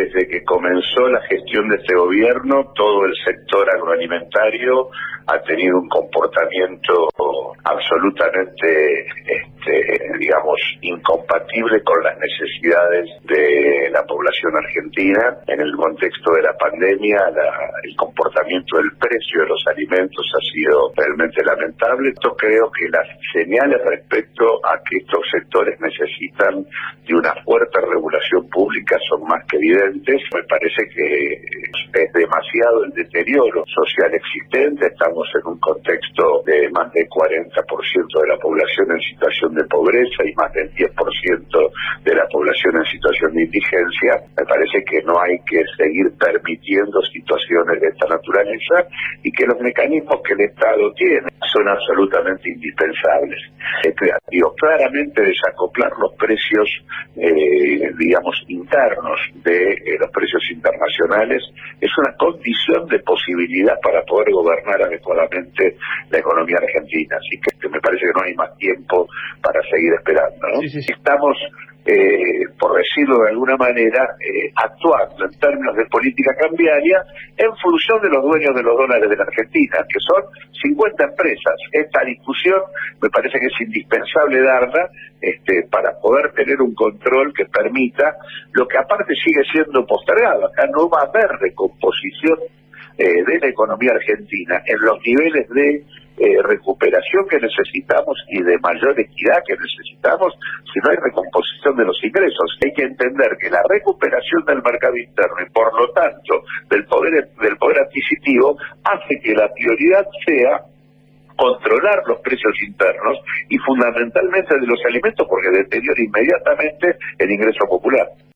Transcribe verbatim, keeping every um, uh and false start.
desde que comenzó la gestión de este gobierno, todo el sector agroalimentario ha tenido un comportamiento absolutamente, este, digamos, incompatible con las necesidades de la población argentina. En el contexto de la pandemia, la, el comportamiento del precio de los alimentos ha sido realmente lamentable. Yo creo que las señales respecto a que estos sectores necesitan de una fuerte regulación pública son más que evidentes. Me parece que es demasiado el deterioro social existente. Estamos en un contexto de más del cuarenta por ciento de la población en situación de pobreza y más del diez por ciento de la población en situación de indigencia. Me parece que no hay que seguir permitiendo situaciones de esta naturaleza y que los mecanismos que el Estado tiene son absolutamente indispensables. Eh, digo, claramente desacoplar los precios, eh, digamos, internos de eh, los precios internacionales es una condición de posibilidad para poder gobernar adecuadamente la economía argentina. Así que, que me parece que no hay más tiempo para seguir esperando, ¿no? Sí, sí, sí. Estamos, eh, por decirlo de alguna manera, eh, actuando en términos de política cambiaria en función de los dueños de los dólares de la Argentina, que son cincuenta empresas. Esta discusión me parece que es indispensable darla este, para poder tener un control que permita lo que aparte sigue siendo postergado. Acá no va a haber recomposición eh, de la economía argentina en los niveles de Eh, recuperación que necesitamos y de mayor equidad que necesitamos si no hay recomposición de los ingresos. Hay que entender que la recuperación del mercado interno y por lo tanto del poder del poder adquisitivo hace que la prioridad sea controlar los precios internos y fundamentalmente de los alimentos porque deteriora inmediatamente el ingreso popular.